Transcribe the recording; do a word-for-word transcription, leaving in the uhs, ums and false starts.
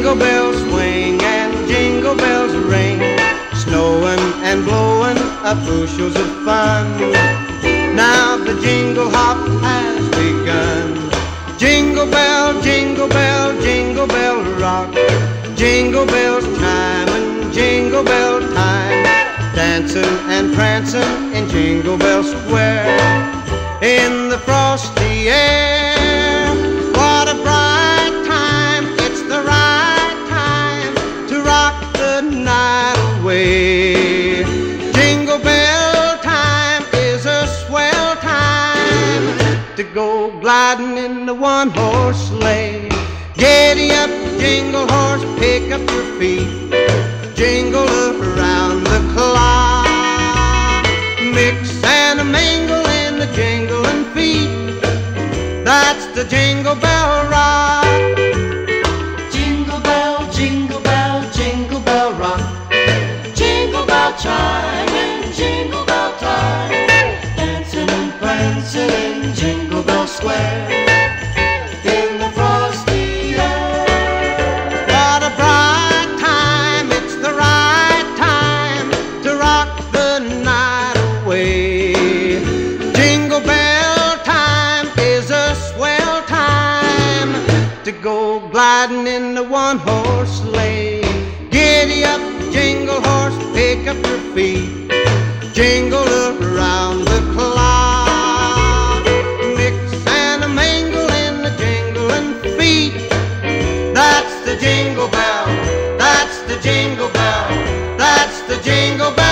Jingle bells swing and jingle bells ring, snowing and blowing up bushels of fun. Now the jingle hop has begun. Jingle bell, jingle bell, jingle bell rock, jingle bells chime and jingle bell time, dancing and prancing in Jingle Bell Square. In the frosty air, what a bright time, it's the right time to rock the night away. Jingle bell time is a swell time to go gliding in the one-horse sleigh. Giddy up, jingle horse, pick up your feet, jingle around the clock, mix and a mingle in the jingling feet. That's the Jingle Bell Rock. Jingle bell, jingle bell, jingle bell rock, jingle bell chime and jingle bell time, dancing and prancing in Jingle Bell Square. In the frosty air, What a bright time, it's the right time to rock the night away. Jingle bell time is a swell time to go gliding in the one-horse sleigh. Giddy up, jingle horse, pick up your feet, jingle around the clock, mix and a mingle in the jingling feet. That's the jingle bell, that's the jingle bell, that's the jingle bell.